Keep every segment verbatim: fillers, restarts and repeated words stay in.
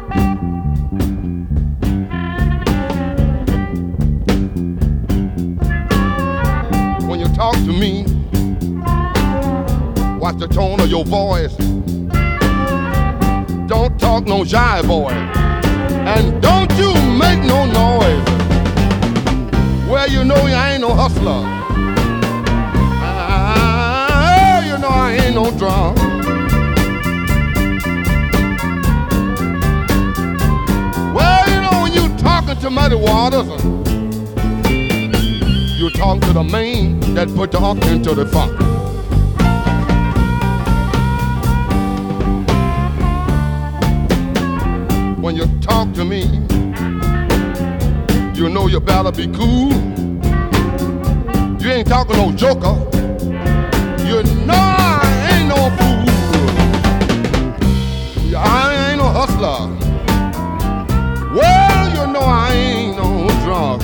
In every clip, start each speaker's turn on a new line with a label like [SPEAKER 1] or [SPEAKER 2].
[SPEAKER 1] When you talk to me, watch the tone of your voice. Don't talk no shy boy, and don't you make no noise. Well, you know you ain't no hustler. Ah, you know I ain't no drunk. Well, you know when you talking to Muddy Waters, you talk to the man that put the unk into the funk. When you talk to me, you know you better be cool. You ain't talking no joker. You know I ain't no fool. I ain't no hustler. Well, you know I ain't no drunk.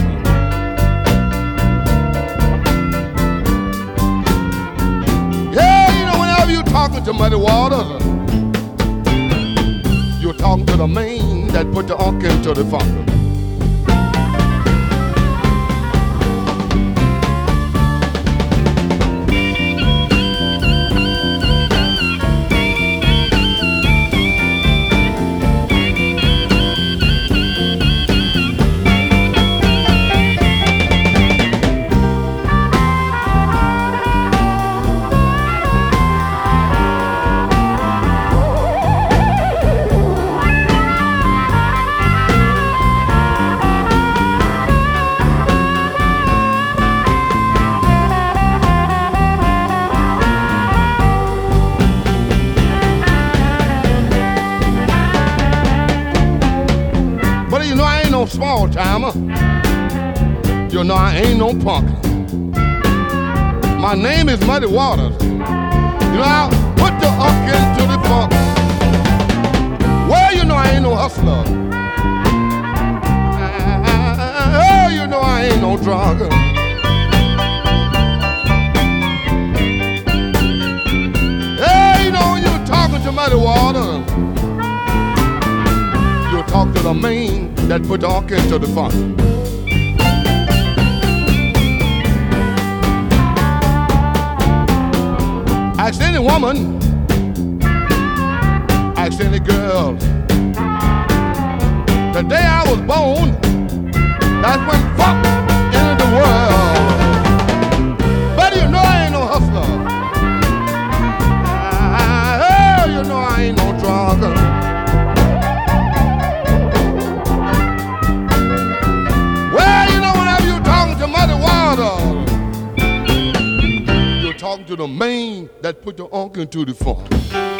[SPEAKER 1] Yeah, you know whenever you talking to Muddy Waters, you're talking to the man that put the unk into the funk. Small timer, you know I ain't no punk. My name is Muddy Waters. You know I put the unk into the funk. Well, you know I ain't no hustler. Oh, you know I ain't no drunk. Hey, you know when you're talking to Muddy Waters, you talk to the man that put the unk into the funk. Ask any woman, ask any girl, the day I was born, that's when funk entered the world. But you know I ain't no hustler. Ah, oh, you know I ain't no drunk. Talking to the man that put the unk into the funk.